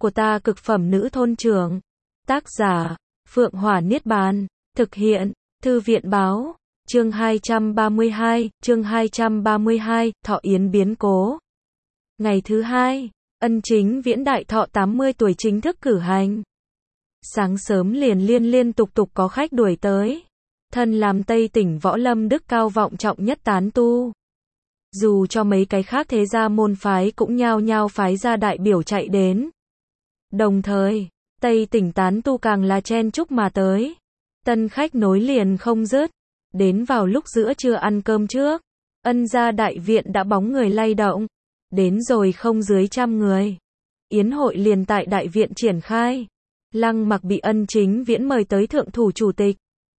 của ta cực phẩm nữ thôn trưởng. Tác giả, Phượng Hỏa Niết Bàn. Thực hiện, Thư viện báo. Chương 232, Thọ Yến biến cố. Ngày thứ hai, Ân Chính Viễn đại thọ 80 tuổi chính thức cử hành. Sáng sớm liền liên tục có khách đuổi tới. Thân làm Tây tỉnh võ lâm đức cao vọng trọng nhất tán tu. Dù cho mấy cái khác thế gia môn phái cũng nhao nhao phái ra đại biểu chạy đến. Đồng thời, Tây tỉnh tán tu càng là chen chúc mà tới. Tân khách nối liền không dứt. Đến vào lúc giữa trưa ăn cơm trước, Ân gia đại viện đã bóng người lay động. Đến rồi không dưới 100 người. Yến hội liền tại đại viện triển khai. Lăng Mặc bị Ân Chính Viễn mời tới thượng thủ chủ tịch.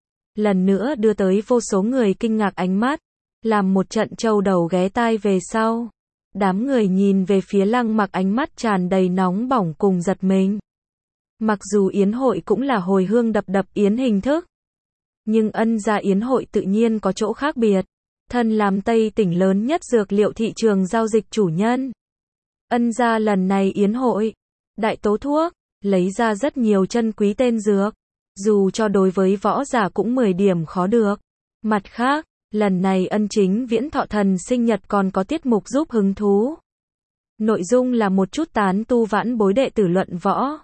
Lần nữa đưa tới vô số người kinh ngạc ánh mắt. Làm một trận trâu đầu ghé tai về sau. Đám người nhìn về phía Lăng Mặc ánh mắt tràn đầy nóng bỏng cùng giật mình. Mặc dù yến hội cũng là hồi hương đập yến hình thức. Nhưng Ân gia yến hội tự nhiên có chỗ khác biệt. Thân làm Tây tỉnh lớn nhất dược liệu thị trường giao dịch chủ nhân. Ân gia lần này yến hội, đại tố thuốc, lấy ra rất nhiều chân quý tên dược. Dù cho đối với võ giả cũng 10 điểm khó được. Mặt khác, lần này Ân Chính Viễn thọ thần sinh nhật còn có tiết mục giúp hứng thú. Nội dung là một chút tán tu vãn bối đệ tử luận võ.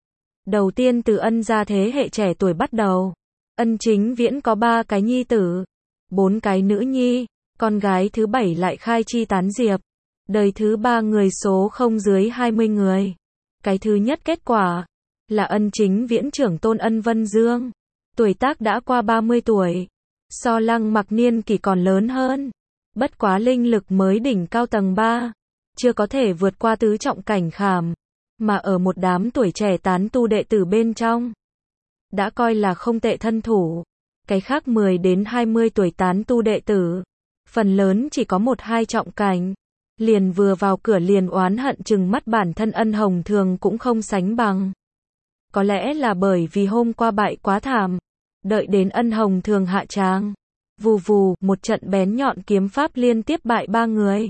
Đầu tiên từ Ân gia thế hệ trẻ tuổi bắt đầu. Ân Chính Viễn có 3 cái nhi tử, 4 cái nữ nhi, con gái thứ 7 lại khai chi tán diệp. Đời thứ 3 người số không dưới 20 người. Cái thứ nhất kết quả là Ân Chính Viễn trưởng tôn Ân Vân Dương. Tuổi tác đã qua 30 tuổi. So Lăng Mặc niên kỷ còn lớn hơn. Bất quá linh lực mới đỉnh cao tầng 3. Chưa có thể vượt qua tứ trọng cảnh khảm. Mà ở một đám tuổi trẻ tán tu đệ tử bên trong. Đã coi là không tệ thân thủ. Cái khác 10 đến 20 tuổi tán tu đệ tử. Phần lớn chỉ có 1-2 trọng cảnh. Liền vừa vào cửa liền oán hận chừng mắt bản thân Ân Hồng Thường cũng không sánh bằng. Có lẽ là bởi vì hôm qua bại quá thảm. Đợi đến Ân Hồng Thường hạ tràng. Vù vù, một trận bén nhọn kiếm pháp liên tiếp bại 3 người.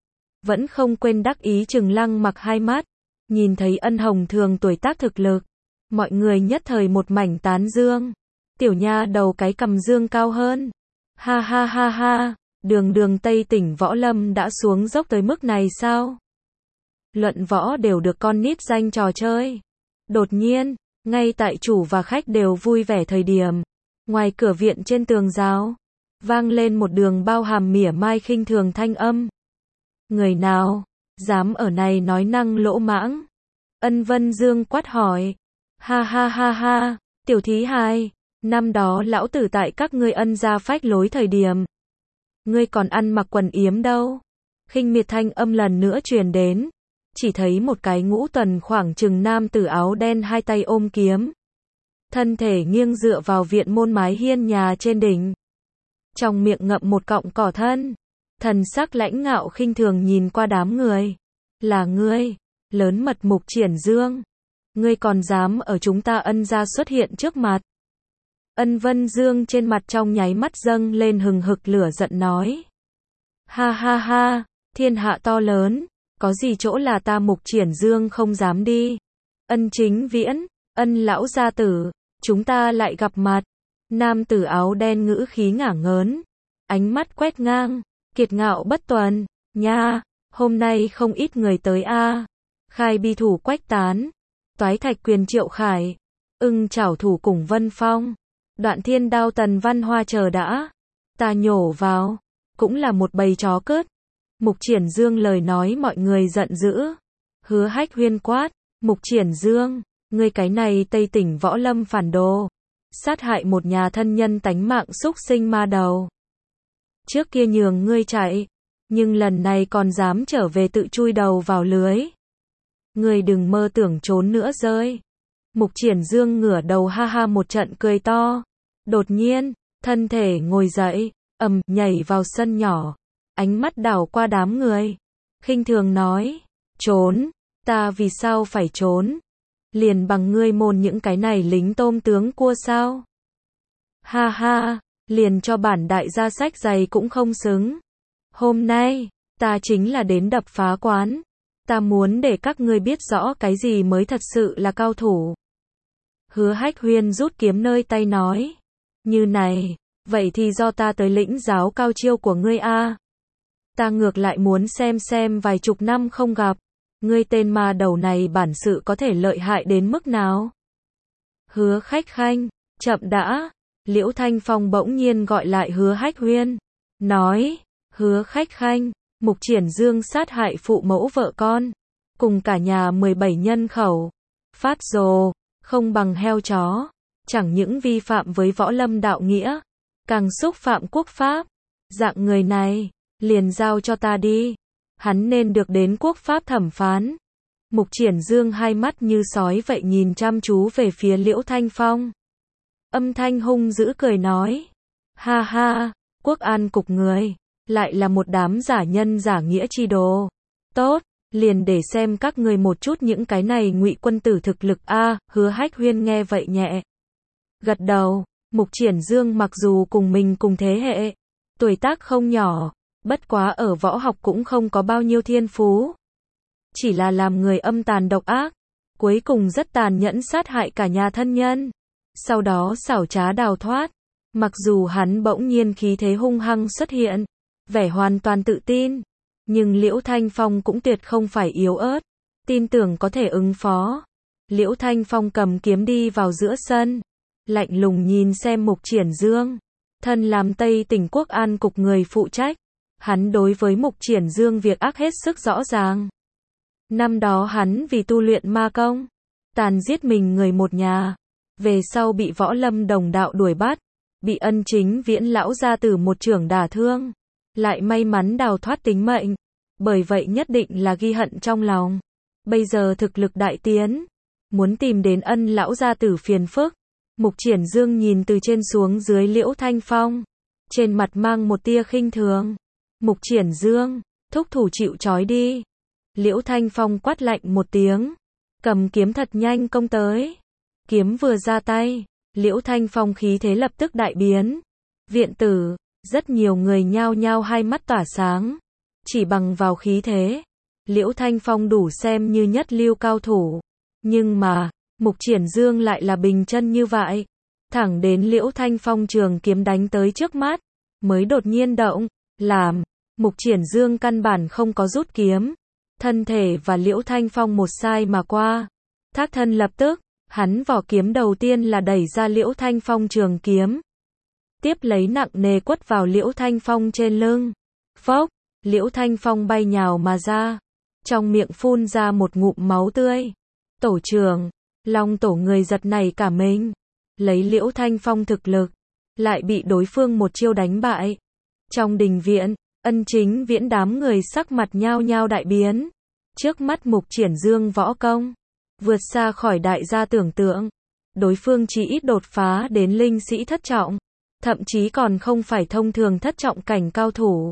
Vẫn không quên đắc ý chừng Lăng Mặc hai mắt. Nhìn thấy Ân Hồng Thường tuổi tác thực lực. Mọi người nhất thời một mảnh tán dương. Tiểu nha đầu cái cầm dương cao hơn. Ha ha ha ha, đường Tây tỉnh võ lâm đã xuống dốc tới mức này sao? Luận võ đều được con nít danh trò chơi. Đột nhiên, ngay tại chủ và khách đều vui vẻ thời điểm. Ngoài cửa viện trên tường giáo, vang lên một đường bao hàm mỉa mai khinh thường thanh âm. Người nào dám ở này nói năng lỗ mãng? Ân Vân Dương quát hỏi. Ha ha ha ha, tiểu thí hài, năm đó lão tử tại các ngươi Ân gia phách lối thời điểm. Ngươi còn ăn mặc quần yếm đâu? Khinh miệt thanh âm lần nữa truyền đến. Chỉ thấy một cái ngũ tuần khoảng chừng nam tử áo đen hai tay ôm kiếm. Thân thể nghiêng dựa vào viện môn mái hiên nhà trên đỉnh. Trong miệng ngậm một cọng cỏ thân. Thần sắc lãnh ngạo khinh thường nhìn qua đám người. Là ngươi, lớn mật Mục Triển Dương. Ngươi còn dám ở chúng ta Ân gia xuất hiện trước mặt. Ân Vân Dương trên mặt trong nháy mắt dâng lên hừng hực lửa giận nói. Ha ha ha, thiên hạ to lớn, có gì chỗ là ta Mục Triển Dương không dám đi. Ân Chính Viễn, Ân lão gia tử, chúng ta lại gặp mặt. Nam tử áo đen ngữ khí ngả ngớn, ánh mắt quét ngang, kiệt ngạo bất tuần. Nha, hôm nay không ít người tới a. Khai bi thủ Quách Tán, Toái Thạch Quyền Triệu Khải, Ưng Chảo thủ cùng Vân Phong, Đoạn Thiên Đao Tần Văn Hoa chờ đã. Ta nhổ vào, cũng là một bầy chó cớt. Mục Triển Dương lời nói mọi người giận dữ. Hứa Hách Huyên quát, Mục Triển Dương, ngươi cái này Tây tỉnh võ lâm phản đồ. Sát hại một nhà thân nhân tánh mạng xúc sinh ma đầu. Trước kia nhường ngươi chạy, nhưng lần này còn dám trở về tự chui đầu vào lưới. Ngươi đừng mơ tưởng trốn nữa rơi. Mục Triển Dương ngửa đầu ha ha một trận cười to. Đột nhiên, thân thể ngồi dậy, nhảy vào sân nhỏ. Ánh mắt đảo qua đám người. Khinh thường nói, trốn, ta vì sao phải trốn? Liền bằng ngươi môn những cái này lính tôm tướng cua sao? Ha ha, liền cho bản đại gia sách giày cũng không xứng. Hôm nay, ta chính là đến đập phá quán. Ta muốn để các ngươi biết rõ cái gì mới thật sự là cao thủ. Hứa Hách Huyên rút kiếm nơi tay nói. Như này, vậy thì do ta tới lĩnh giáo cao chiêu của ngươi a. Ta ngược lại muốn xem vài chục năm không gặp, ngươi tên ma đầu này bản sự có thể lợi hại đến mức nào. Hứa Khách Khanh, chậm đã. Liễu Thanh Phong bỗng nhiên gọi lại Hứa Hách Huyên. Nói, Hứa Khách Khanh, Mục Triển Dương sát hại phụ mẫu vợ con, cùng cả nhà 17 nhân khẩu. Phát rồ, không bằng heo chó. Chẳng những vi phạm với võ lâm đạo nghĩa, càng xúc phạm quốc pháp. Dạng người này, liền giao cho ta đi. Hắn nên được đến quốc pháp thẩm phán. Mục Triển Dương hai mắt như sói vậy nhìn chăm chú về phía Liễu Thanh Phong. Âm thanh hung dữ cười nói. Ha ha, quốc an cục người, lại là một đám giả nhân giả nghĩa chi đồ. Tốt, liền để xem các người một chút những cái này ngụy quân tử thực lực a. Hứa Hách Huyên nghe vậy nhẹ gật đầu. Mục Triển Dương mặc dù cùng mình cùng thế hệ, tuổi tác không nhỏ, bất quá ở võ học cũng không có bao nhiêu thiên phú. Chỉ là làm người âm tàn độc ác, cuối cùng rất tàn nhẫn sát hại cả nhà thân nhân. Sau đó xảo trá đào thoát. Mặc dù hắn bỗng nhiên khí thế hung hăng xuất hiện, vẻ hoàn toàn tự tin, nhưng Liễu Thanh Phong cũng tuyệt không phải yếu ớt, tin tưởng có thể ứng phó. Liễu Thanh Phong cầm kiếm đi vào giữa sân, lạnh lùng nhìn xem Mục Triển Dương. Thân làm Tây Tỉnh Quốc An cục người phụ trách, hắn đối với Mục Triển Dương việc ác hết sức rõ ràng. Năm đó hắn vì tu luyện ma công, tàn giết mình người một nhà, về sau bị võ lâm đồng đạo đuổi bắt, bị Ân Chính Viễn lão gia tử một chưởng đả thương, lại may mắn đào thoát tính mệnh, bởi vậy nhất định là ghi hận trong lòng. Bây giờ thực lực đại tiến, muốn tìm đến Ân lão gia tử phiền phức. Mục Triển Dương nhìn từ trên xuống dưới Liễu Thanh Phong, trên mặt mang một tia khinh thường. Mục Triển Dương, thúc thủ chịu trói đi. Liễu Thanh Phong quát lạnh một tiếng, cầm kiếm thật nhanh công tới. Kiếm vừa ra tay, Liễu Thanh Phong khí thế lập tức đại biến. Viện tử, rất nhiều người nhao nhao hai mắt tỏa sáng. Chỉ bằng vào khí thế, Liễu Thanh Phong đủ xem như nhất lưu cao thủ. Nhưng mà, Mục Triển Dương lại là bình chân như vậy. Thẳng đến Liễu Thanh Phong trường kiếm đánh tới trước mắt, mới đột nhiên động, làm. Mục Triển Dương căn bản không có rút kiếm. Thân thể và Liễu Thanh Phong một sai mà qua. Thác thân lập tức, hắn vỏ kiếm đầu tiên là đẩy ra Liễu Thanh Phong trường kiếm. Tiếp lấy nặng nề quất vào Liễu Thanh Phong trên lưng. Phốc, Liễu Thanh Phong bay nhào mà ra. Trong miệng phun ra một ngụm máu tươi. Tổ trưởng, Long tổ người giật nảy cả mình. Lấy Liễu Thanh Phong thực lực, lại bị đối phương một chiêu đánh bại. Trong đình viện, Ân Chính Viễn đám người sắc mặt nhao nhao đại biến. Trước mắt Mục Triển Dương võ công, vượt xa khỏi đại gia tưởng tượng. Đối phương chỉ ít đột phá đến linh sĩ thất trọng, thậm chí còn không phải thông thường thất trọng cảnh cao thủ.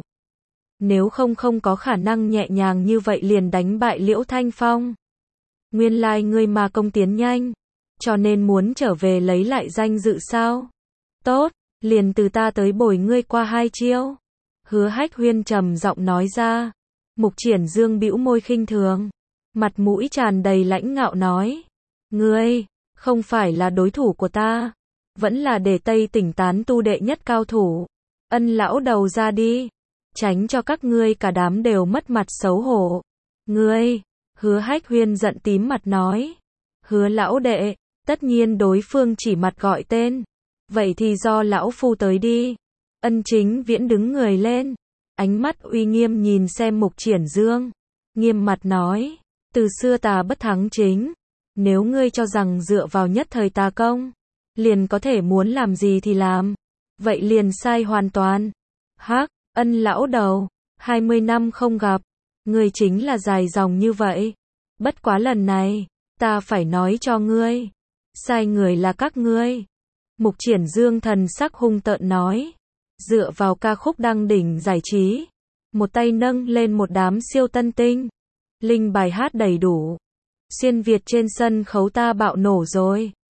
Nếu không có khả năng nhẹ nhàng như vậy liền đánh bại Liễu Thanh Phong. Nguyên lai ngươi mà công tiến nhanh, cho nên muốn trở về lấy lại danh dự sao? Tốt, liền từ ta tới bồi ngươi qua hai chiêu. Hứa Hách Huyên trầm giọng nói ra. Mục Triển Dương bĩu môi khinh thường, mặt mũi tràn đầy lãnh ngạo nói. Ngươi, không phải là đối thủ của ta, vẫn là để Tây Tỉnh tán tu đệ nhất cao thủ. Ân lão đầu ra đi, tránh cho các ngươi cả đám đều mất mặt xấu hổ. Ngươi, Hứa Hách Huyên giận tím mặt nói. Hứa lão đệ, tất nhiên đối phương chỉ mặt gọi tên. Vậy thì do lão phu tới đi. Ân Chính Viễn đứng người lên, ánh mắt uy nghiêm nhìn xem Mục Triển Dương, nghiêm mặt nói, từ xưa ta bất thắng chính, nếu ngươi cho rằng dựa vào nhất thời tà công, liền có thể muốn làm gì thì làm, vậy liền sai hoàn toàn. Hắc, Ân lão đầu, 20 năm không gặp, ngươi chính là dài dòng như vậy. Bất quá lần này, ta phải nói cho ngươi, sai người là các ngươi. Mục Triển Dương thần sắc hung tợn nói. Dựa vào ca khúc đăng đỉnh giải trí, một tay nâng lên một đám siêu tân tinh, linh bài hát đầy đủ, xuyên Việt trên sân khấu ta bạo nổ rồi.